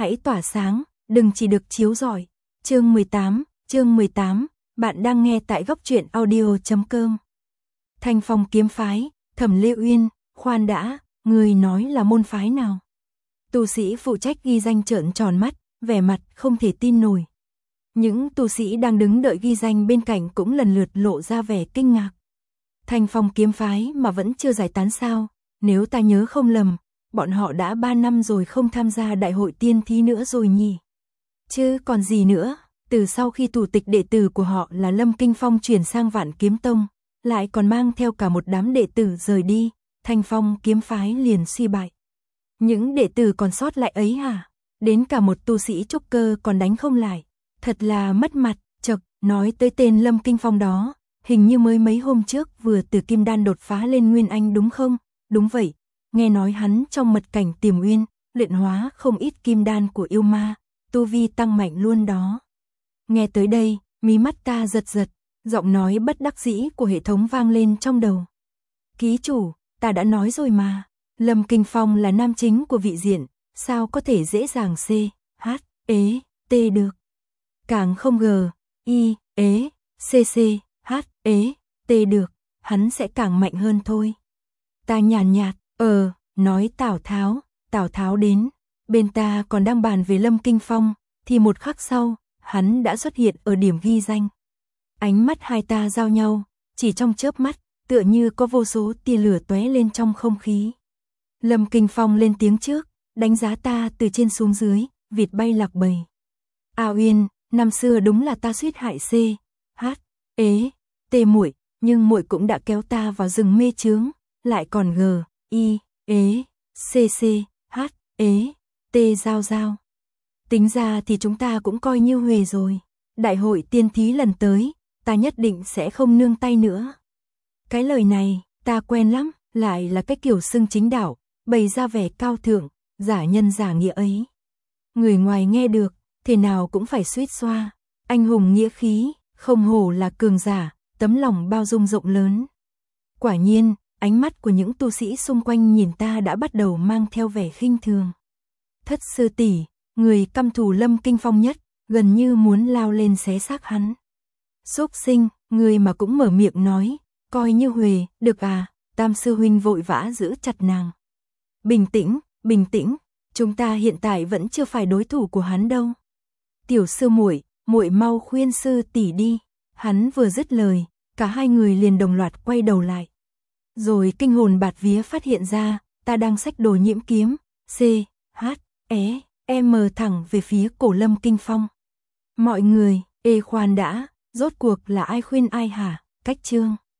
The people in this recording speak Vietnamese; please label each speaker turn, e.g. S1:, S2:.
S1: hãy tỏa sáng, đừng chỉ được chiếu rọi. Chương 18, bạn đang nghe tại góc truyện audio.com. Thanh Phong kiếm phái, Thẩm Lê Uyên, khoan đã, người nói là môn phái nào? Tu sĩ phụ trách ghi danh trợn tròn mắt, vẻ mặt không thể tin nổi. Những tu sĩ đang đứng đợi ghi danh bên cạnh cũng lần lượt lộ ra vẻ kinh ngạc. Thanh Phong kiếm phái mà vẫn chưa giải tán sao? Nếu ta nhớ không lầm, bọn họ đã 3 năm rồi không tham gia đại hội tiên thí nữa rồi nhỉ? Chứ còn gì nữa, từ sau khi thủ tịch đệ tử của họ là Lâm Kinh Phong chuyển sang Vạn Kiếm Tông, lại còn mang theo cả một đám đệ tử rời đi, Thanh Phong kiếm phái liền suy bại. Những đệ tử còn sót lại ấy hả? Đến cả một tu sĩ trúc cơ còn đánh không lại, thật là mất mặt. Chậc, nói tới tên Lâm Kinh Phong đó, hình như mới mấy hôm trước vừa từ Kim Đan đột phá lên Nguyên Anh đúng không? Đúng vậy, nghe nói hắn trong mật cảnh Tiềm Uyên, luyện hóa không ít kim đan của yêu ma, tu vi tăng mạnh luôn đó. Nghe tới đây, mí mắt ta giật giật, giọng nói bất đắc dĩ của hệ thống vang lên trong đầu. Ký chủ, ta đã nói rồi mà, Lâm Kinh Phong là nam chính của vị diện, sao có thể dễ dàng C, H, E, T được. Càng không G, I, E, C, H, E, T được, hắn sẽ càng mạnh hơn thôi. Ta nhàn nhạt, nói Tào Tháo đến, bên ta còn đang bàn về Lâm Kinh Phong, thì một khắc sau, hắn đã xuất hiện ở điểm ghi danh. Ánh mắt hai ta giao nhau, chỉ trong chớp mắt, tựa như có vô số tia lửa tóe lên trong không khí. Lâm Kinh Phong lên tiếng trước, đánh giá ta từ trên xuống dưới, vịt bay lạc bầy. A Uyên, năm xưa đúng là ta suýt hại C, H, E, T muội, nhưng muội cũng đã kéo ta vào rừng mê chướng, lại còn G, I, E, C, H, E, T giao. Tính ra thì chúng ta cũng coi như huề rồi. Đại hội tiên thí lần tới, ta nhất định sẽ không nương tay nữa. Cái lời này, ta quen lắm, lại là cái kiểu xưng chính đạo, bày ra vẻ cao thượng, giả nhân giả nghĩa ấy. Người ngoài nghe được, thế nào cũng phải suýt xoa. Anh hùng nghĩa khí, không hổ là cường giả, tấm lòng bao dung rộng lớn. Quả nhiên, ánh mắt của những tu sĩ xung quanh nhìn ta đã bắt đầu mang theo vẻ khinh thường. Thất sư tỷ, người căm thù Lâm Kinh Phong nhất, gần như muốn lao lên xé xác hắn. Xúc sinh, người mà cũng mở miệng nói, coi như huề, được à? Tam sư huynh vội vã giữ chặt nàng. Bình tĩnh, chúng ta hiện tại vẫn chưa phải đối thủ của hắn đâu. Tiểu sư muội, muội mau khuyên sư tỷ đi. Hắn vừa dứt lời, cả hai người liền đồng loạt quay đầu lại. Rồi kinh hồn bạt vía phát hiện ra, ta đang xách đồ nhiễm kiếm, C, H, E, M thẳng về phía cổ Lâm Kinh Phong. Mọi người, khoan đã, rốt cuộc là ai khuyên ai hả? Cách chương.